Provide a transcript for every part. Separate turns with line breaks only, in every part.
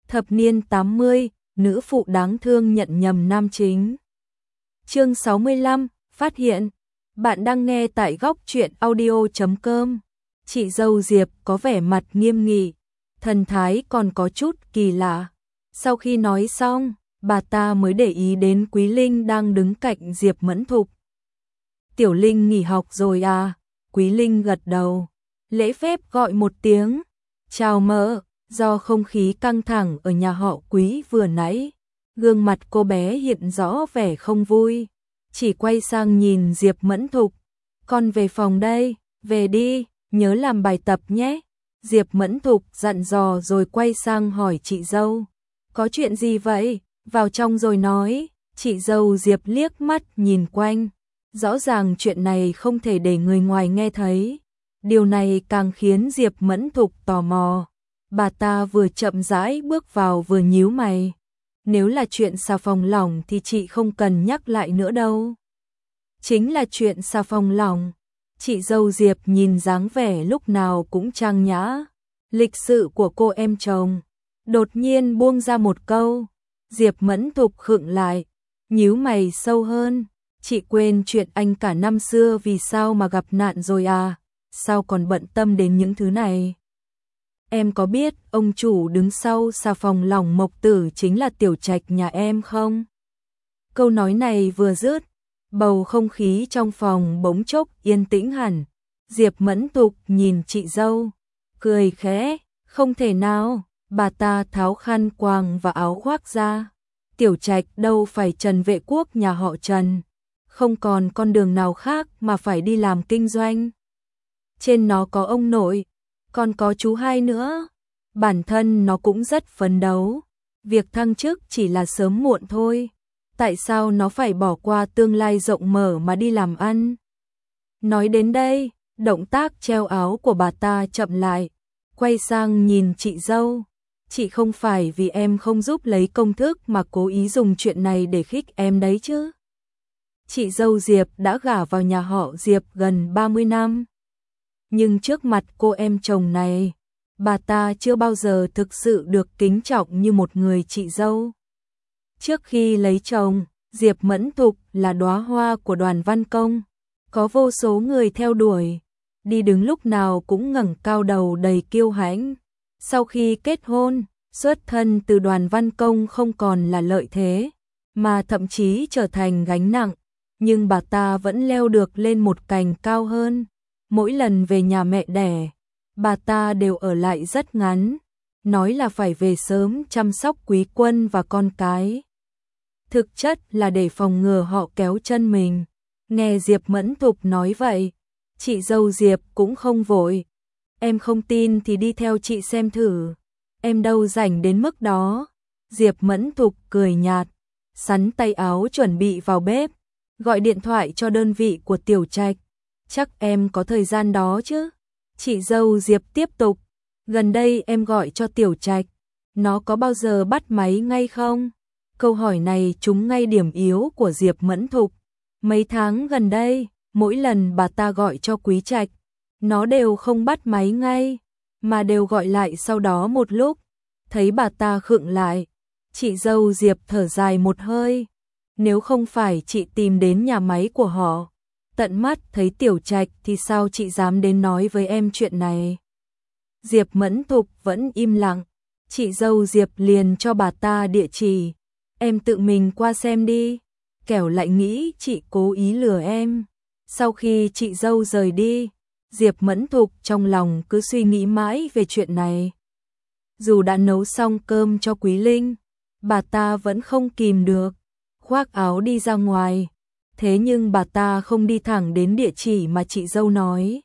Thập niên 80, nữ phụ đáng thương nhận nhầm nam chính. Chương 65, phát hiện. Bạn đang nghe tại góc truyện audio.com. Chị dâu Diệp có vẻ mặt nghiêm nghị, thần thái còn có chút kỳ lạ. Sau khi nói xong, bà ta mới để ý đến Quý Linh đang đứng cạnh Diệp Mẫn Thục. Tiểu Linh nghỉ học rồi à? Quý Linh gật đầu, lễ phép gọi một tiếng. Chào mợ. Do không khí căng thẳng ở nhà họ Quý vừa nãy, gương mặt cô bé hiện rõ vẻ không vui, chỉ quay sang nhìn Diệp Mẫn Thục. Con về phòng đây, về đi, nhớ làm bài tập nhé. Diệp Mẫn Thục dặn dò rồi quay sang hỏi chị dâu. Có chuyện gì vậy? Vào trong rồi nói. Chị dâu Diệp liếc mắt nhìn quanh. Rõ ràng chuyện này không thể để người ngoài nghe thấy. Điều này càng khiến Diệp Mẫn Thục tò mò. Bà ta vừa chậm rãi bước vào vừa nhíu mày. Nếu là chuyện xà phòng lỏng thì chị không cần nhắc lại nữa đâu. Chính là chuyện xà phòng lỏng. Chị dâu Diệp nhìn dáng vẻ lúc nào cũng trang nhã, lịch sự của cô em chồng, đột nhiên buông ra một câu. Diệp Mẫn Thục khựng lại, nhíu mày sâu hơn. Chị quên chuyện anh cả năm xưa vì sao mà gặp nạn rồi à? Sao còn bận tâm đến những thứ này? Em có biết ông chủ đứng sau xà phòng lỏng Mộc Tử chính là Tiểu Trạch nhà em không? Câu nói này vừa dứt, bầu không khí trong phòng bỗng chốc yên tĩnh hẳn. Diệp Mẫn Thục nhìn chị dâu, cười khẽ, không thể nào. Bà ta tháo khăn quàng và áo khoác ra. Tiểu Trạch đâu phải Trần Vệ Quốc nhà họ Trần, không còn con đường nào khác mà phải đi làm kinh doanh. Trên nó có ông nội, còn có chú hai nữa. Bản thân nó cũng rất phấn đấu, việc thăng chức chỉ là sớm muộn thôi. Tại sao nó phải bỏ qua tương lai rộng mở mà đi làm ăn? Nói đến đây, động tác treo áo của bà ta chậm lại, quay sang nhìn chị dâu. Chị không phải vì em không giúp lấy công thức mà cố ý dùng chuyện này để khích em đấy chứ? Chị dâu Diệp đã gả vào nhà họ Diệp gần 30 năm. Nhưng trước mặt cô em chồng này, bà ta chưa bao giờ thực sự được kính trọng như một người chị dâu. Trước khi lấy chồng, Diệp Mẫn Thục là đóa hoa của Đoàn Văn Công, có vô số người theo đuổi, đi đứng lúc nào cũng ngẩng cao đầu đầy kiêu hãnh. Sau khi kết hôn, xuất thân từ Đoàn Văn Công không còn là lợi thế, mà thậm chí trở thành gánh nặng, nhưng bà ta vẫn leo được lên một cành cao hơn. Mỗi lần về nhà mẹ đẻ, bà ta đều ở lại rất ngắn, nói là phải về sớm chăm sóc Quý Quân và con cái. Thực chất là để phòng ngừa họ kéo chân mình. Nghe Diệp Mẫn Thục nói vậy, chị dâu Diệp cũng không vội. Em không tin thì đi theo chị xem thử. Em đâu rảnh đến mức đó. Diệp Mẫn Thục cười nhạt, xắn tay áo chuẩn bị vào bếp, gọi điện thoại cho đơn vị của Tiểu Trạch. Chắc em có thời gian đó chứ? Chị dâu Diệp tiếp tục, gần đây em gọi cho Tiểu Trạch, nó có bao giờ bắt máy ngay không? Câu hỏi này trúng ngay điểm yếu của Diệp Mẫn Thục. Mấy tháng gần đây, mỗi lần bà ta gọi cho Quý Trạch, nó đều không bắt máy ngay, mà đều gọi lại sau đó một lúc. Thấy bà ta khựng lại, chị dâu Diệp thở dài một hơi. Nếu không phải chị tìm đến nhà máy của họ, tận mắt thấy Tiểu Trạch thì sao chị dám đến nói với em chuyện này? Diệp Mẫn Thục vẫn im lặng. Chị dâu Diệp liền cho bà ta địa chỉ. Em tự mình qua xem đi, kẻo lại nghĩ chị cố ý lừa em. Sau khi chị dâu rời đi, Diệp Mẫn Thục trong lòng cứ suy nghĩ mãi về chuyện này. Dù đã nấu xong cơm cho Quý Linh, bà ta vẫn không kìm được, khoác áo đi ra ngoài. Thế nhưng bà ta không đi thẳng đến địa chỉ mà chị dâu nói,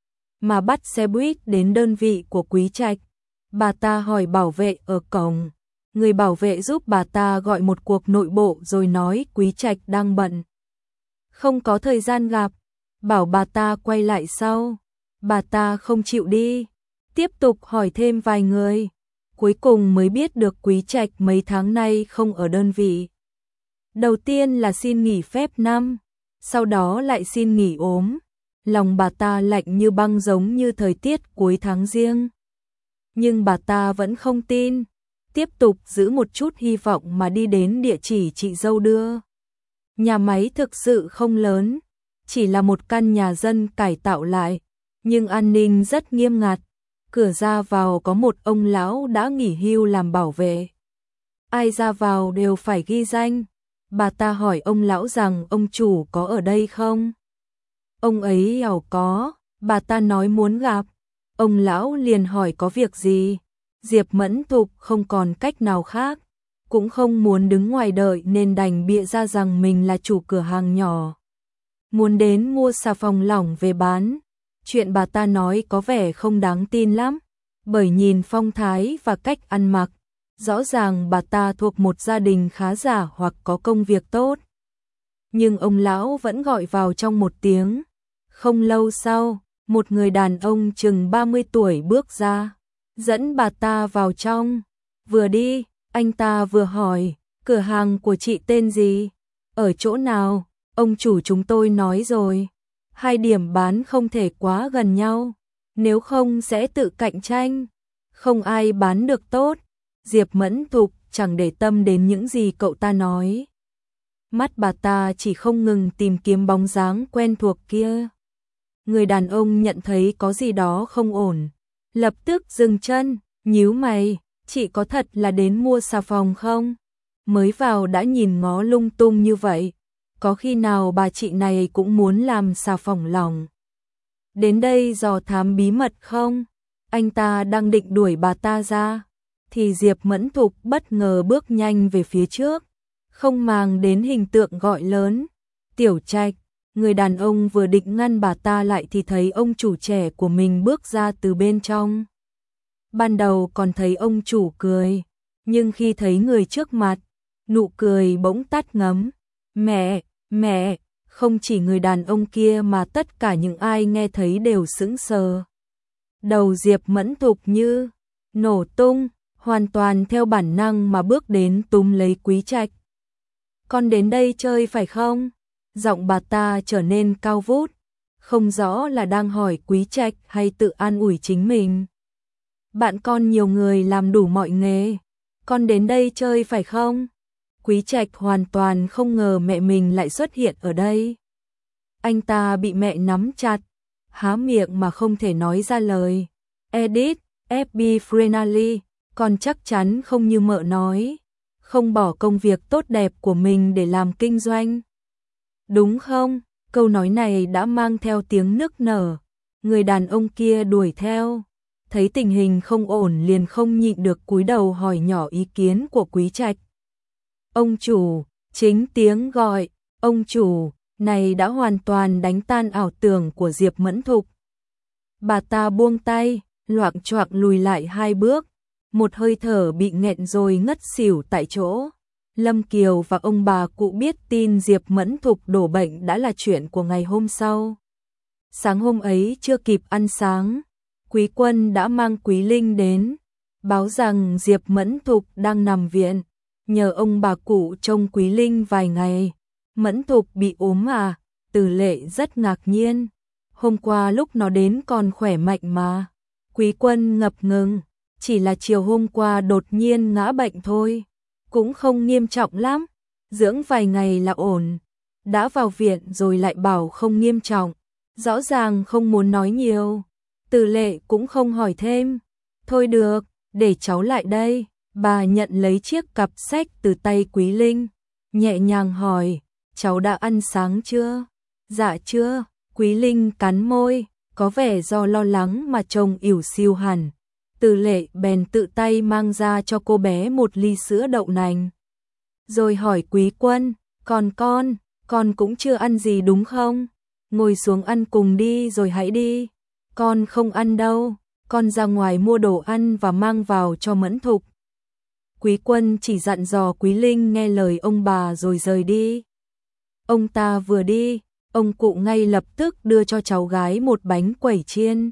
mà bắt xe buýt đến đơn vị của Quý Trạch. Bà ta hỏi bảo vệ ở cổng. Người bảo vệ giúp bà ta gọi một cuộc nội bộ rồi nói Quý Trạch đang bận, không có thời gian gặp, bảo bà ta quay lại sau. Bà ta không chịu đi, tiếp tục hỏi thêm vài người, cuối cùng mới biết được Quý Trạch mấy tháng nay không ở đơn vị. Đầu tiên là xin nghỉ phép năm, sau đó lại xin nghỉ ốm. Lòng bà ta lạnh như băng giống như thời tiết cuối tháng Giêng. Nhưng bà ta vẫn không tin. tiếp tục giữ một chút hy vọng mà đi đến địa chỉ chị dâu đưa. Nhà máy thực sự không lớn, chỉ là một căn nhà dân cải tạo lại, nhưng an ninh rất nghiêm ngặt. Cửa ra vào có một ông lão đã nghỉ hưu làm bảo vệ. Ai ra vào đều phải ghi danh. Bà ta hỏi ông lão rằng ông chủ có ở đây không? Ông ấy bảo có, bà ta nói muốn gặp. Ông lão liền hỏi có việc gì? Diệp Mẫn Thục không còn cách nào khác, cũng không muốn đứng ngoài đợi nên đành bịa ra rằng mình là chủ cửa hàng nhỏ, muốn đến mua xà phòng lỏng về bán. Chuyện bà ta nói có vẻ không đáng tin lắm, bởi nhìn phong thái và cách ăn mặc, rõ ràng bà ta thuộc một gia đình khá giả hoặc có công việc tốt. Nhưng ông lão vẫn gọi vào trong một tiếng. Không lâu sau, một người đàn ông chừng 30 tuổi bước ra, dẫn bà ta vào trong. Vừa đi, anh ta vừa hỏi, cửa hàng của chị tên gì? Ở chỗ nào? Ông chủ chúng tôi nói rồi, 2 điểm bán không thể quá gần nhau, nếu không sẽ tự cạnh tranh, không ai bán được tốt. Diệp Mẫn Thục chẳng để tâm đến những gì cậu ta nói. Mắt bà ta chỉ không ngừng tìm kiếm bóng dáng quen thuộc kia. Người đàn ông nhận thấy có gì đó không ổn, lập tức dừng chân, nhíu mày, chị có thật là đến mua xà phòng không? Mới vào đã nhìn ngó lung tung như vậy, có khi nào bà chị này cũng muốn làm xà phòng lỏng? Đến đây dò thám bí mật không? Anh ta đang định đuổi bà ta ra, thì Diệp Mẫn Thục bất ngờ bước nhanh về phía trước, không màng đến hình tượng gọi lớn. Tiểu Trạch. Người đàn ông vừa định ngăn bà ta lại thì thấy ông chủ trẻ của mình bước ra từ bên trong. Ban đầu còn thấy ông chủ cười, nhưng khi thấy người trước mặt, nụ cười bỗng tắt ngấm. Mẹ, không chỉ người đàn ông kia mà tất cả những ai nghe thấy đều sững sờ. Đầu Diệp Mẫn Thục như nổ tung, hoàn toàn theo bản năng mà bước đến túm lấy Quý Trạch. Con đến đây chơi phải không? Giọng bà ta trở nên cao vút, không rõ là đang hỏi Quý Trạch hay tự an ủi chính mình. Bạn con nhiều người làm đủ mọi nghề, con đến đây chơi phải không? Quý Trạch hoàn toàn không ngờ mẹ mình lại xuất hiện ở đây. Anh ta bị mẹ nắm chặt, há miệng mà không thể nói ra lời. Edit, FB Friendly, con chắc chắn không như mợ nói, không bỏ công việc tốt đẹp của mình để làm kinh doanh. Đúng không? Câu nói này đã mang theo tiếng nức nở. Người đàn ông kia đuổi theo, thấy tình hình không ổn liền không nhịn được cúi đầu hỏi nhỏ ý kiến của Quý Trạch. Ông chủ, chính tiếng gọi, ông chủ, này đã hoàn toàn đánh tan ảo tưởng của Diệp Mẫn Thục. Bà ta buông tay, loạng choạng lùi lại 2 bước, một hơi thở bị nghẹn rồi ngất xỉu tại chỗ. Lâm Kiều và ông bà cụ biết tin Diệp Mẫn Thục đổ bệnh đã là chuyện của ngày hôm sau. Sáng hôm ấy chưa kịp ăn sáng, Quý Quân đã mang Quý Linh đến, báo rằng Diệp Mẫn Thục đang nằm viện, nhờ ông bà cụ trông Quý Linh vài ngày. Mẫn Thục bị ốm à? Từ Lệ rất ngạc nhiên. Hôm qua lúc nó đến còn khỏe mạnh mà. Quý Quân ngập ngừng, chỉ là chiều hôm qua đột nhiên ngã bệnh thôi. Cũng không nghiêm trọng lắm, dưỡng vài ngày là ổn. Đã vào viện rồi lại bảo không nghiêm trọng, rõ ràng không muốn nói nhiều. Từ Lệ cũng không hỏi thêm. Thôi được, để cháu lại đây. Bà nhận lấy chiếc cặp sách từ tay Quý Linh, nhẹ nhàng hỏi, cháu đã ăn sáng chưa? Dạ chưa. Quý Linh cắn môi, có vẻ do lo lắng mà trông ỉu xìu hẳn. Từ Lệ bèn tự tay mang ra cho cô bé một ly sữa đậu nành. Rồi hỏi Quý Quân, còn con cũng chưa ăn gì đúng không? Ngồi xuống ăn cùng đi rồi hãy đi. Con không ăn đâu, con ra ngoài mua đồ ăn và mang vào cho Mẫn Thục. Quý Quân chỉ dặn dò Quý Linh nghe lời ông bà rồi rời đi. Ông ta vừa đi, ông cụ ngay lập tức đưa cho cháu gái một bánh quẩy chiên.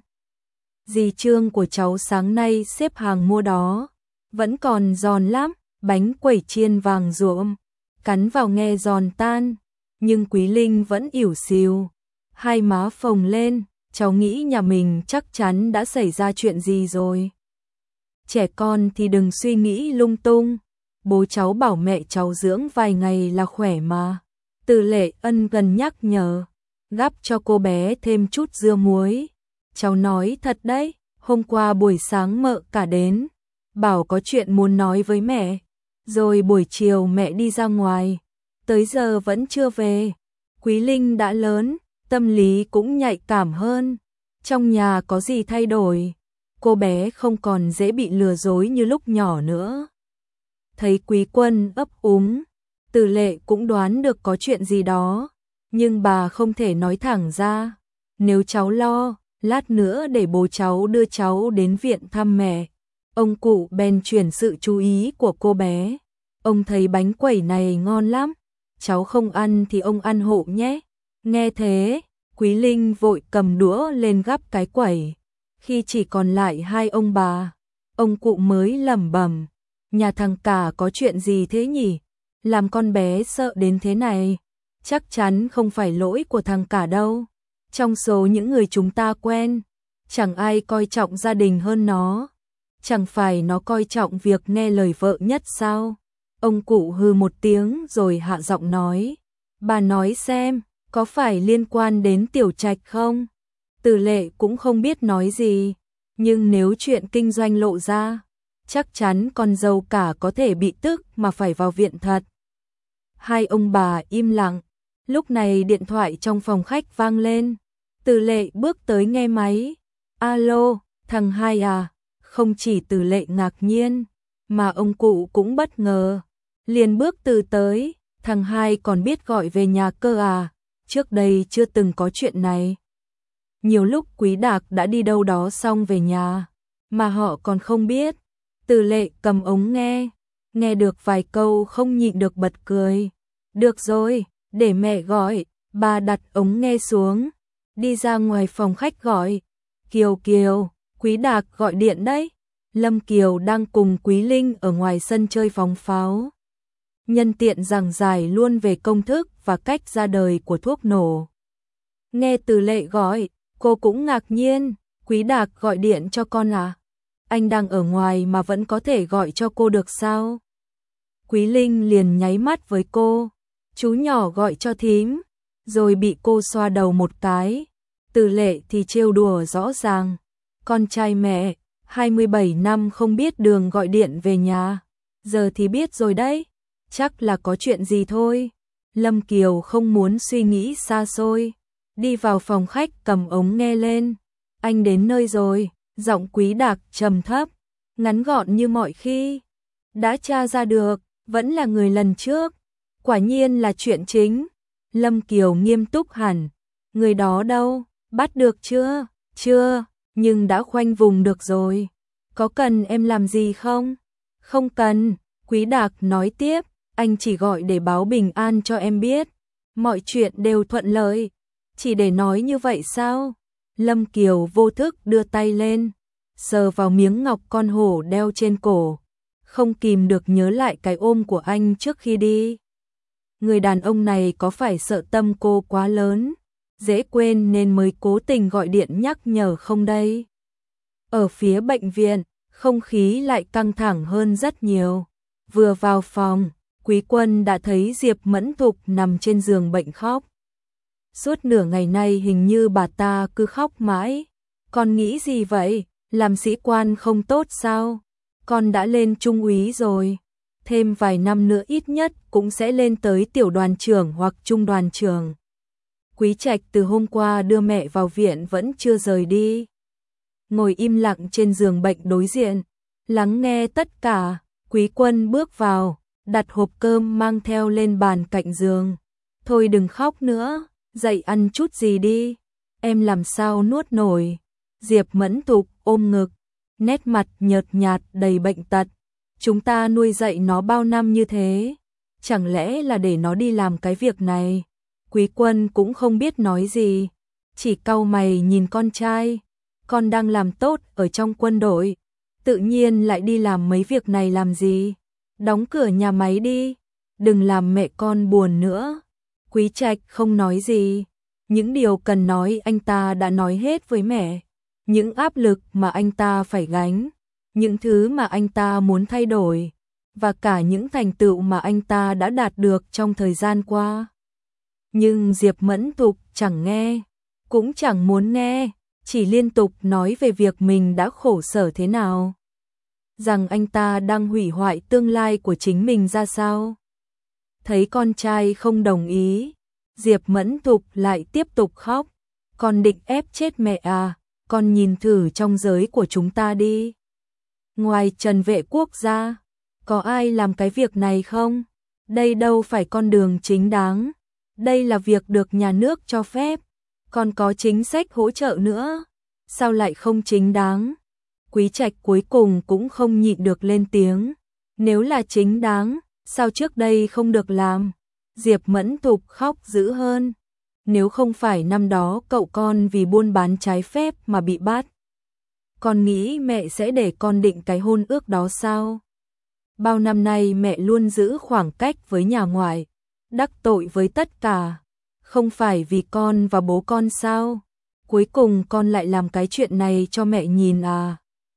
Dì Trương của cháu sáng nay xếp hàng mua đó, vẫn còn giòn lắm, bánh quẩy chiên vàng ruộm, cắn vào nghe giòn tan, nhưng Quý Linh vẫn ỉu xìu, 2 má phồng lên, cháu nghĩ nhà mình chắc chắn đã xảy ra chuyện gì rồi. trẻ con thì đừng suy nghĩ lung tung. Bố cháu bảo mẹ cháu dưỡng vài ngày là khỏe mà. Từ Lệ ân cần nhắc nhở, gắp cho cô bé thêm chút dưa muối. Cháu nói thật đấy, hôm qua buổi sáng mợ cả đến, bảo có chuyện muốn nói với mẹ. Rồi buổi chiều mẹ đi ra ngoài, tới giờ vẫn chưa về. Quý Linh đã lớn, tâm lý cũng nhạy cảm hơn. Trong nhà có gì thay đổi, cô bé không còn dễ bị lừa dối như lúc nhỏ nữa. Thấy Quý Quân ấp úng, Từ Lệ cũng đoán được có chuyện gì đó, nhưng bà không thể nói thẳng ra. Nếu cháu lo, lát nữa để bố cháu đưa cháu đến viện thăm mẹ. Ông cụ bèn chuyển sự chú ý của cô bé. Ông thấy bánh quẩy này ngon lắm, cháu không ăn thì ông ăn hộ nhé. Nghe thế, Quý Linh vội cầm đũa lên gắp cái quẩy. Khi chỉ còn lại hai ông bà, ông cụ mới lẩm bẩm, nhà thằng cả có chuyện gì thế nhỉ? Làm con bé sợ đến thế này. Chắc chắn không phải lỗi của thằng cả đâu. Trong số những người chúng ta quen, chẳng ai coi trọng gia đình hơn nó. Chẳng phải nó coi trọng việc nghe lời vợ nhất sao? Ông cụ hừ một tiếng rồi hạ giọng nói, bà nói xem, có phải liên quan đến Tiểu Trạch không? Từ Lệ cũng không biết nói gì, nhưng nếu chuyện kinh doanh lộ ra, chắc chắn con dâu cả có thể bị tức mà phải vào viện thật. Hai ông bà im lặng, lúc này điện thoại trong phòng khách vang lên. Từ Lệ bước tới nghe máy. Alo, thằng Hai à? Không chỉ Từ Lệ ngạc nhiên, mà ông cụ cũng bất ngờ. Liền bước từ tới, thằng Hai còn biết gọi về nhà cơ à? Trước đây chưa từng có chuyện này. Nhiều lúc Quý Đạc đã đi đâu đó xong về nhà, mà họ còn không biết. Từ Lệ cầm ống nghe được vài câu không nhịn được bật cười. Được rồi, để mẹ gọi. Bà đặt ống nghe xuống, đi ra ngoài phòng khách gọi. Kiều Kiều, Quý Đạc gọi điện đấy. Lâm Kiều đang cùng Quý Linh ở ngoài sân chơi phóng pháo. Nhân tiện giảng giải luôn về công thức và cách ra đời của thuốc nổ. Nghe Từ Lệ gọi, cô cũng ngạc nhiên. Quý Đạc gọi điện cho con à? Anh đang ở ngoài mà vẫn có thể gọi cho cô được sao? Quý Linh liền nháy mắt với cô. Chú nhỏ gọi cho thím, rồi bị cô xoa đầu một cái. Từ Lệ thì trêu đùa rõ ràng. Con trai mẹ, 27 năm không biết đường gọi điện về nhà. Giờ thì biết rồi đấy. Chắc là có chuyện gì thôi. Lâm Kiều không muốn suy nghĩ xa xôi, đi vào phòng khách cầm ống nghe lên. Anh đến nơi rồi. Giọng Quý Đạc trầm thấp, ngắn gọn như mọi khi. Đã tra ra được, vẫn là người lần trước. Quả nhiên là chuyện chính. Lâm Kiều nghiêm túc hẳn. Người đó đâu? Bắt được chưa? Chưa, nhưng đã khoanh vùng được rồi. Có cần em làm gì không? Không cần, Quý Đạc nói tiếp. Anh chỉ gọi để báo bình an cho em biết. Mọi chuyện đều thuận lợi. Chỉ để nói như vậy sao? Lâm Kiều vô thức đưa tay lên, sờ vào miếng ngọc con hổ đeo trên cổ. Không kìm được nhớ lại cái ôm của anh trước khi đi. Người đàn ông này có phải sợ tâm cô quá lớn, dễ quên nên mới cố tình gọi điện nhắc nhở không đây? Ở phía bệnh viện, không khí lại căng thẳng hơn rất nhiều. Vừa vào phòng, Quý Quân đã thấy Diệp Mẫn Thục nằm trên giường bệnh khóc. Suốt nửa ngày nay hình như bà ta cứ khóc mãi. Con nghĩ gì vậy? Làm sĩ quan không tốt sao? Con đã lên trung úy rồi. Thêm vài năm nữa ít nhất cũng sẽ lên tới tiểu đoàn trưởng hoặc trung đoàn trưởng. Quý Trạch từ hôm qua đưa mẹ vào viện vẫn chưa rời đi. Ngồi im lặng trên giường bệnh đối diện, lắng nghe tất cả. Quý Quân bước vào, đặt hộp cơm mang theo lên bàn cạnh giường. Thôi đừng khóc nữa, dậy ăn chút gì đi. Em làm sao nuốt nổi. Diệp Mẫn Thục ôm ngực, nét mặt nhợt nhạt đầy bệnh tật. Chúng ta nuôi dạy nó bao năm như thế, chẳng lẽ là để nó đi làm cái việc này? Quý Quân cũng không biết nói gì, chỉ cau mày nhìn con trai. Con đang làm tốt ở trong quân đội, tự nhiên lại đi làm mấy việc này làm gì? Đóng cửa nhà máy đi, đừng làm mẹ con buồn nữa. Quý Trạch không nói gì, những điều cần nói anh ta đã nói hết với mẹ. Những áp lực mà anh ta phải gánh, những thứ mà anh ta muốn thay đổi, và cả những thành tựu mà anh ta đã đạt được trong thời gian qua. Nhưng Diệp Mẫn Thục chẳng nghe, cũng chẳng muốn nghe, chỉ liên tục nói về việc mình đã khổ sở thế nào. Rằng anh ta đang hủy hoại tương lai của chính mình ra sao. Thấy con trai không đồng ý, Diệp Mẫn Thục lại tiếp tục khóc. Con định ép chết mẹ à, con nhìn thử trong giới của chúng ta đi. Ngoài Trần Vệ Quốc ra, có ai làm cái việc này không? Đây đâu phải con đường chính đáng. Đây là việc được nhà nước cho phép. Còn có chính sách hỗ trợ nữa. Sao lại không chính đáng? Quý Trạch cuối cùng cũng không nhịn được lên tiếng. Nếu là chính đáng, sao trước đây không được làm? Diệp Mẫn Thục khóc dữ hơn. Nếu không phải năm đó cậu con vì buôn bán trái phép mà bị bắt, con nghĩ mẹ sẽ để con định cái hôn ước đó sao? Bao năm nay mẹ luôn giữ khoảng cách với nhà ngoại, đắc tội với tất cả. Không phải vì con và bố con sao? Cuối cùng con lại làm cái chuyện này cho mẹ nhìn à?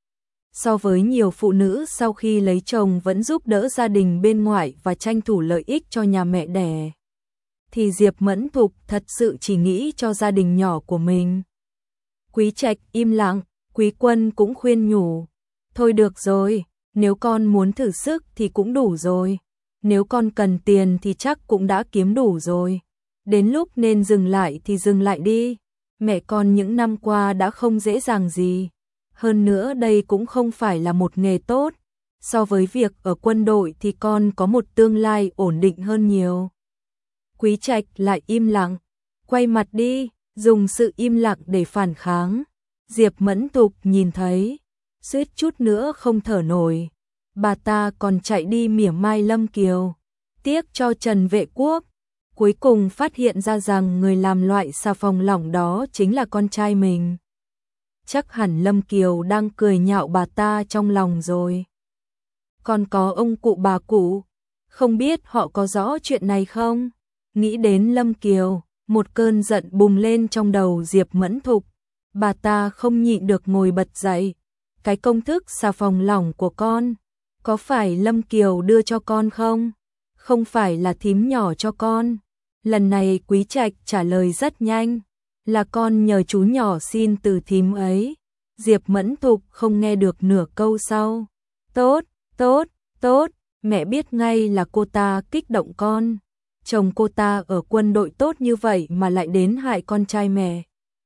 So với nhiều phụ nữ sau khi lấy chồng vẫn giúp đỡ gia đình bên ngoại và tranh thủ lợi ích cho nhà mẹ đẻ, thì Diệp Mẫn Thục thật sự chỉ nghĩ cho gia đình nhỏ của mình. Quý Trạch im lặng, Quý Quân cũng khuyên nhủ. Thôi được rồi, nếu con muốn thử sức thì cũng đủ rồi. Nếu con cần tiền thì chắc cũng đã kiếm đủ rồi. Đến lúc nên dừng lại thì dừng lại đi. Mẹ con những năm qua đã không dễ dàng gì. Hơn nữa đây cũng không phải là một nghề tốt. So với việc ở quân đội thì con có một tương lai ổn định hơn nhiều. Quý Trạch lại im lặng, quay mặt đi, dùng sự im lặng để phản kháng. Diệp Mẫn Thục nhìn thấy, suýt chút nữa không thở nổi. Bà ta còn chạy đi mỉa mai Lâm Kiều, tiếc cho Trần Vệ Quốc. Cuối cùng phát hiện ra rằng người làm loại xà phòng lỏng đó chính là con trai mình. Chắc hẳn Lâm Kiều đang cười nhạo bà ta trong lòng rồi. Còn có ông cụ bà cụ, không biết họ có rõ chuyện này không? Nghĩ đến Lâm Kiều, một cơn giận bùng lên trong đầu Diệp Mẫn Thục. Bà ta không nhịn được ngồi bật dậy. Cái công thức xà phòng lỏng của con, có phải Lâm Kiều đưa cho con không? Không phải là thím nhỏ cho con. Lần này Quý Trạch trả lời rất nhanh. Là con nhờ chú nhỏ xin từ thím ấy. Diệp Mẫn Thục không nghe được nửa câu sau. Tốt, tốt, tốt, mẹ biết ngay là cô ta kích động con. Chồng cô ta ở quân đội tốt như vậy mà lại đến hại con trai mẹ.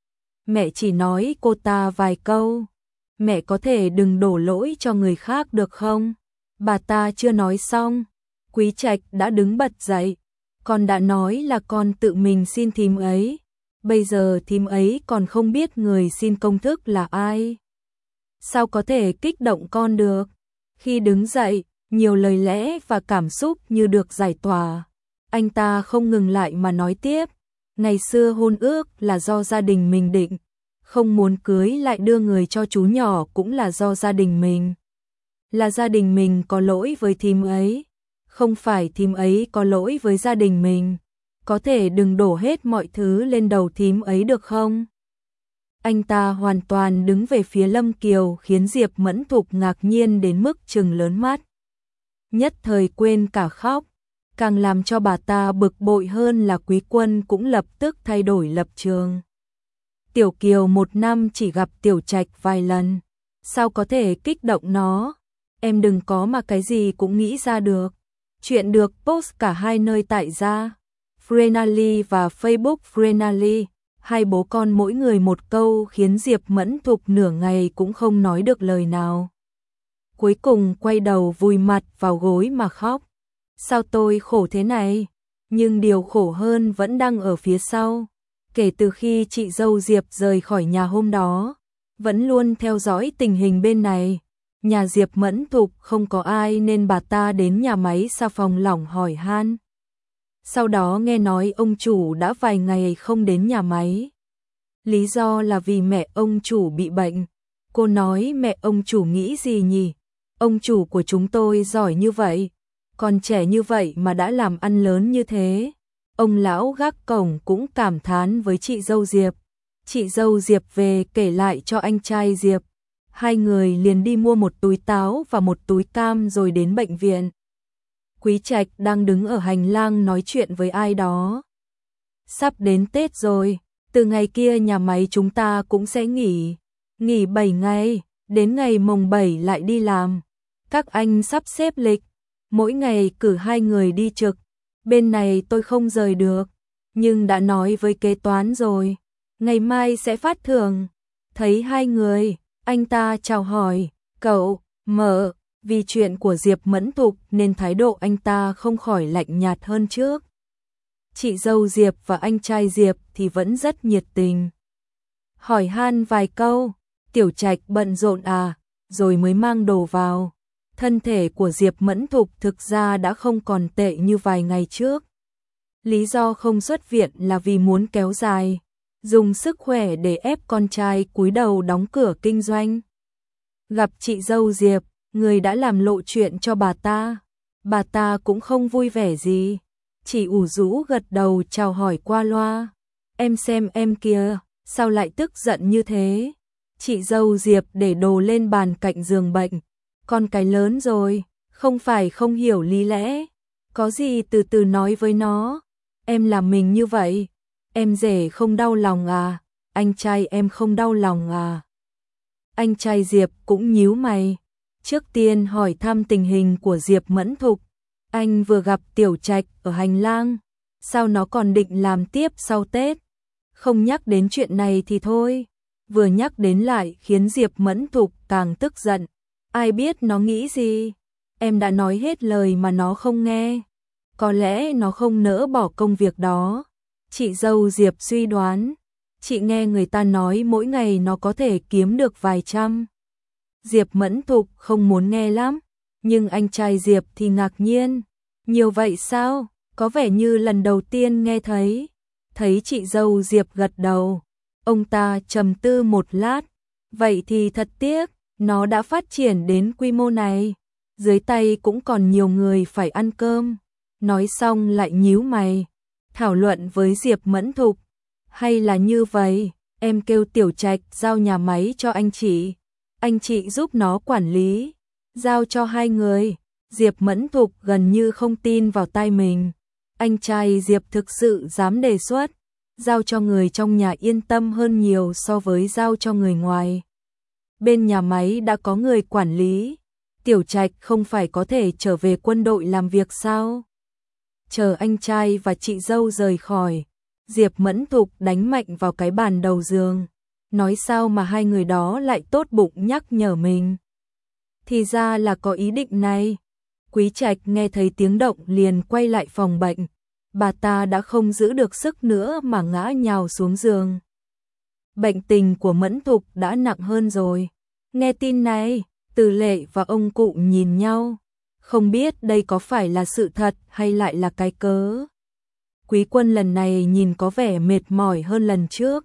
Mẹ chỉ nói cô ta vài câu. Mẹ có thể đừng đổ lỗi cho người khác được không? Bà ta chưa nói xong. Quý Trạch đã đứng bật dậy. Con đã nói là con tự mình xin thím ấy. Bây giờ thím ấy còn không biết người xin công thức là ai. Sao có thể kích động con được? Khi đứng dậy, nhiều lời lẽ và cảm xúc như được giải tỏa. Anh ta không ngừng lại mà nói tiếp. Ngày xưa hôn ước là do gia đình mình định. Không muốn cưới lại đưa người cho chú nhỏ cũng là do gia đình mình. Là gia đình mình có lỗi với thím ấy. Không phải thím ấy có lỗi với gia đình mình. Có thể đừng đổ hết mọi thứ lên đầu thím ấy được không? Anh ta hoàn toàn đứng về phía Lâm Kiều khiến Diệp Mẫn Thục ngạc nhiên đến mức trừng lớn mắt. Nhất thời quên cả khóc. Càng làm cho bà ta bực bội hơn là Quý Quân cũng lập tức thay đổi lập trường. Tiểu Kiều một năm chỉ gặp Tiểu Trạch vài lần. Sao có thể kích động nó? Em đừng có mà cái gì cũng nghĩ ra được. Chuyện được post cả hai nơi tại gia Frenally và Facebook Frenally. Hai bố con mỗi người một câu khiến Diệp Mẫn Thục nửa ngày cũng không nói được lời nào. Cuối cùng quay đầu vùi mặt vào gối mà khóc. Sao tôi khổ thế này? Nhưng điều khổ hơn vẫn đang ở phía sau. Kể từ khi chị dâu Diệp rời khỏi nhà hôm đó, vẫn luôn theo dõi tình hình bên này. Nhà Diệp Mẫn Thục không có ai nên bà ta đến nhà máy xà phòng lỏng hỏi han. Sau đó nghe nói ông chủ đã vài ngày không đến nhà máy. Lý do là vì mẹ ông chủ bị bệnh. Cô nói mẹ ông chủ nghĩ gì nhỉ? Ông chủ của chúng tôi giỏi như vậy, còn trẻ như vậy mà đã làm ăn lớn như thế. Ông lão gác cổng cũng cảm thán với chị dâu Diệp. Chị dâu Diệp về kể lại cho anh trai Diệp. Hai người liền đi mua một túi táo và một túi cam rồi đến bệnh viện. Quý Trạch đang đứng ở hành lang nói chuyện với ai đó. Sắp đến Tết rồi, từ ngày kia nhà máy chúng ta cũng sẽ nghỉ 7 ngày, đến ngày mồng 7 lại đi làm. Các anh sắp xếp lịch, mỗi ngày cử 2 người đi trực. Bên này tôi không rời được, nhưng đã nói với kế toán rồi, ngày mai sẽ phát thưởng. Thấy hai người, anh ta chào hỏi, cậu, mở, vì chuyện của Diệp Mẫn Thục nên thái độ anh ta không khỏi lạnh nhạt hơn trước. Chị dâu Diệp và anh trai Diệp thì vẫn rất nhiệt tình. Hỏi han vài câu, Tiểu Trạch bận rộn rồi mới mang đồ vào. Thân thể của Diệp Mẫn Thục thực ra đã không còn tệ như vài ngày trước. Lý do không xuất viện là vì muốn kéo dài, dùng sức khỏe để ép con trai cúi đầu đóng cửa kinh doanh. Gặp chị dâu Diệp, người đã làm lộ chuyện cho bà ta cũng không vui vẻ gì, chỉ ủ rũ gật đầu chào hỏi qua loa. Em xem em kia, sao lại tức giận như thế? Chị dâu Diệp để đồ lên bàn cạnh giường bệnh. Con cái lớn rồi, không phải không hiểu lý lẽ. Có gì từ từ nói với nó. Em làm mình như vậy, em rể không đau lòng à? Anh trai em không đau lòng à? Anh trai Diệp cũng nhíu mày. Trước tiên hỏi thăm tình hình của Diệp Mẫn Thục. Anh vừa gặp Tiểu Trạch ở hành lang, sao nó còn định làm tiếp sau Tết? Không nhắc đến chuyện này thì thôi, vừa nhắc đến lại khiến Diệp Mẫn Thục càng tức giận. Ai biết nó nghĩ gì? Em đã nói hết lời mà nó không nghe. Có lẽ nó không nỡ bỏ công việc đó. Chị dâu Diệp suy đoán. Chị nghe người ta nói mỗi ngày nó có thể kiếm được vài trăm. Diệp Mẫn Thục không muốn nghe lắm, nhưng anh trai Diệp thì ngạc nhiên. Nhiều vậy sao? Có vẻ như lần đầu tiên nghe thấy. Thấy chị dâu Diệp gật đầu, ông ta trầm tư một lát. Vậy thì thật tiếc, nó đã phát triển đến quy mô này. Dưới tay cũng còn nhiều người phải ăn cơm. Nói xong lại nhíu mày, thảo luận với Diệp Mẫn Thục. Hay là như vậy, em kêu Tiểu Trạch giao nhà máy cho anh chị giúp nó quản lý, giao cho hai người. Diệp Mẫn Thục gần như không tin vào tai mình. Anh trai Diệp thực sự dám đề xuất, giao cho người trong nhà yên tâm hơn nhiều so với giao cho người ngoài. Bên nhà máy đã có người quản lý, Tiểu Trạch không phải có thể trở về quân đội làm việc sao? Chờ anh trai và chị dâu rời khỏi, Diệp Mẫn Thục đánh mạnh vào cái bàn đầu giường. Nói sao mà hai người đó lại tốt bụng nhắc nhở mình. Thì ra là có ý định này. Quý Trạch nghe thấy tiếng động liền quay lại phòng bệnh. Bà ta đã không giữ được sức nữa mà ngã nhào xuống giường. Bệnh tình của Mẫn Thục đã nặng hơn rồi. Nghe tin này, Từ Lệ và ông cụ nhìn nhau. Không biết đây có phải là sự thật hay lại là cái cớ. Quý Quân lần này nhìn có vẻ mệt mỏi hơn lần trước.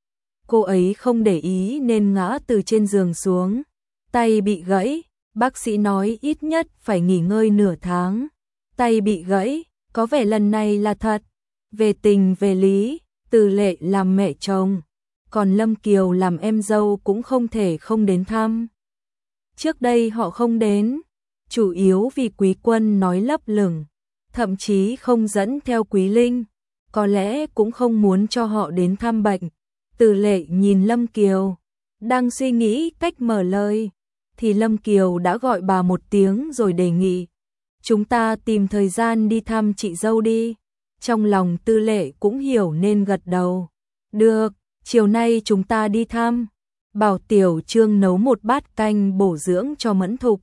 Cô ấy không để ý nên ngã từ trên giường xuống. Tay bị gãy, bác sĩ nói ít nhất phải nghỉ ngơi nửa tháng. Tay bị gãy, có vẻ lần này là thật. Về tình về lý, Từ Lệ làm mẹ chồng, còn Lâm Kiều làm em dâu cũng không thể không đến thăm. Trước đây họ không đến, chủ yếu vì Quý Quân nói lấp lửng, thậm chí không dẫn theo Quý Linh, có lẽ cũng không muốn cho họ đến thăm bệnh. Từ Lệ nhìn Lâm Kiều, đang suy nghĩ cách mở lời, thì Lâm Kiều đã gọi bà một tiếng rồi đề nghị. Chúng ta tìm thời gian đi thăm chị dâu đi. Trong lòng Tư Lệ cũng hiểu nên gật đầu. Được, chiều nay chúng ta đi thăm. Bảo Tiểu Trương nấu một bát canh bổ dưỡng cho Mẫn Thục.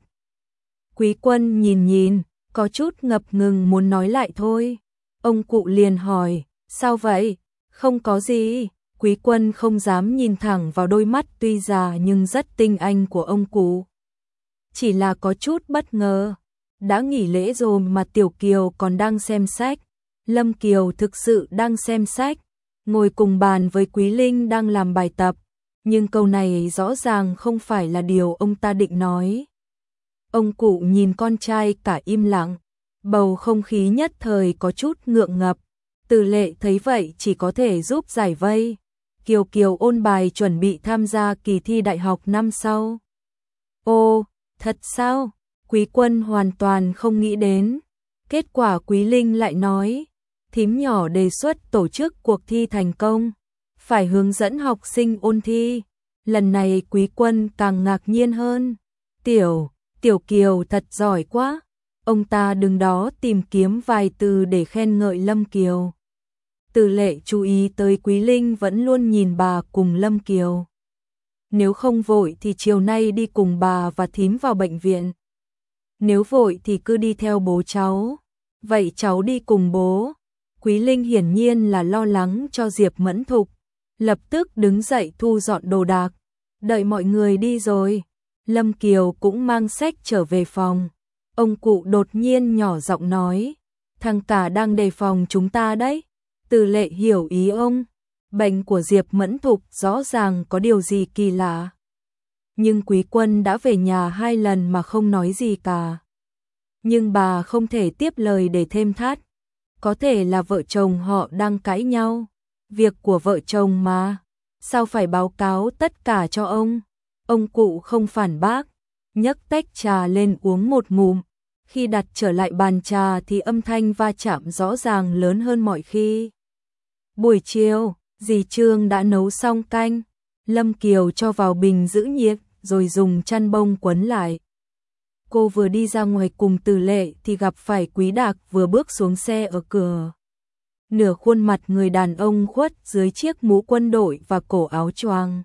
Quý Quân nhìn, có chút ngập ngừng muốn nói lại thôi. Ông cụ liền hỏi, sao vậy? Không có gì. Quý Quân không dám nhìn thẳng vào đôi mắt tuy già nhưng rất tinh anh của ông cụ. Chỉ là có chút bất ngờ. Đã nghỉ lễ rồi mà Tiểu Kiều còn đang xem sách. Lâm Kiều thực sự đang xem sách, ngồi cùng bàn với Quý Linh đang làm bài tập. Nhưng câu này rõ ràng không phải là điều ông ta định nói. Ông cụ nhìn con trai cả im lặng, bầu không khí nhất thời có chút ngượng ngập. Từ Lệ thấy vậy chỉ có thể giúp giải vây. Kiều ôn bài chuẩn bị tham gia kỳ thi đại học năm sau. Ô, thật sao? Quý Quân hoàn toàn không nghĩ đến. Kết quả Quý Linh lại nói, thím nhỏ đề xuất tổ chức cuộc thi thành công, phải hướng dẫn học sinh ôn thi. Lần này Quý Quân càng ngạc nhiên hơn. Tiểu Kiều thật giỏi quá. Ông ta đứng đó tìm kiếm vài từ để khen ngợi Lâm Kiều. Từ Lệ chú ý tới Quý Linh vẫn luôn nhìn bà cùng Lâm Kiều. Nếu không vội thì chiều nay đi cùng bà và thím vào bệnh viện. Nếu vội thì cứ đi theo bố cháu. Vậy cháu đi cùng bố. Quý Linh hiển nhiên là lo lắng cho Diệp Mẫn Thục. Lập tức đứng dậy thu dọn đồ đạc. Đợi mọi người đi rồi, Lâm Kiều cũng mang sách trở về phòng. Ông cụ đột nhiên nhỏ giọng nói, thằng cả đang đề phòng chúng ta đấy. Từ Lệ hiểu ý ông. Bệnh của Diệp Mẫn Thục rõ ràng có điều gì kỳ lạ. Nhưng Quý Quân đã về nhà 2 lần mà không nói gì cả. Nhưng bà không thể tiếp lời để thêm thắt. Có thể là vợ chồng họ đang cãi nhau. Việc của vợ chồng mà, sao phải báo cáo tất cả cho ông? Ông cụ không phản bác, nhấc tách trà lên uống một ngụm. Khi đặt trở lại bàn trà thì âm thanh va chạm rõ ràng lớn hơn mọi khi. Buổi chiều, dì Trương đã nấu xong canh. Lâm Kiều cho vào bình giữ nhiệt rồi dùng chăn bông quấn lại. Cô vừa đi ra ngoài cùng Từ Lệ thì gặp phải Quý Đạc vừa bước xuống xe ở cửa. Nửa khuôn mặt người đàn ông khuất dưới chiếc mũ quân đội và cổ áo choàng.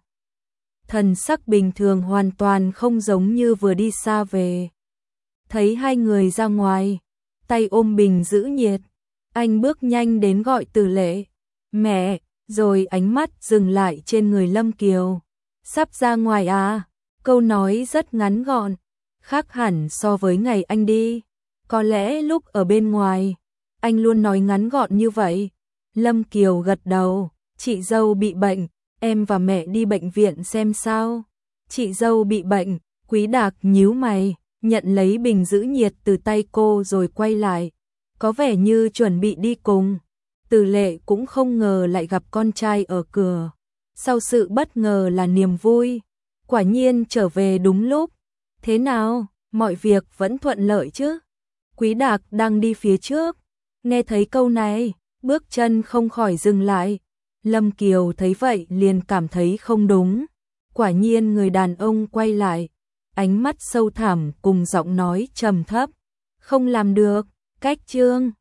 Thần sắc bình thường hoàn toàn không giống như vừa đi xa về. Thấy hai người ra ngoài, tay ôm bình giữ nhiệt, anh bước nhanh đến gọi Từ Lệ, mẹ, rồi ánh mắt dừng lại trên người Lâm Kiều. Sắp ra ngoài à? Câu nói rất ngắn gọn, khác hẳn so với ngày anh đi. Có lẽ lúc ở bên ngoài, anh luôn nói ngắn gọn như vậy. Lâm Kiều gật đầu, chị dâu bị bệnh, em và mẹ đi bệnh viện xem sao. Chị dâu bị bệnh, Quý Đạc nhíu mày, nhận lấy bình giữ nhiệt từ tay cô rồi quay lại. Có vẻ như chuẩn bị đi cùng. Từ Lệ cũng không ngờ lại gặp con trai ở cửa. Sau sự bất ngờ là niềm vui. Quả nhiên trở về đúng lúc. Thế nào, mọi việc vẫn thuận lợi chứ? Quý Đạc đang đi phía trước. Nghe thấy câu này, bước chân không khỏi dừng lại. Lâm Kiều thấy vậy liền cảm thấy không đúng. Quả nhiên người đàn ông quay lại, ánh mắt sâu thẳm cùng giọng nói trầm thấp. Không làm được, cách Trương.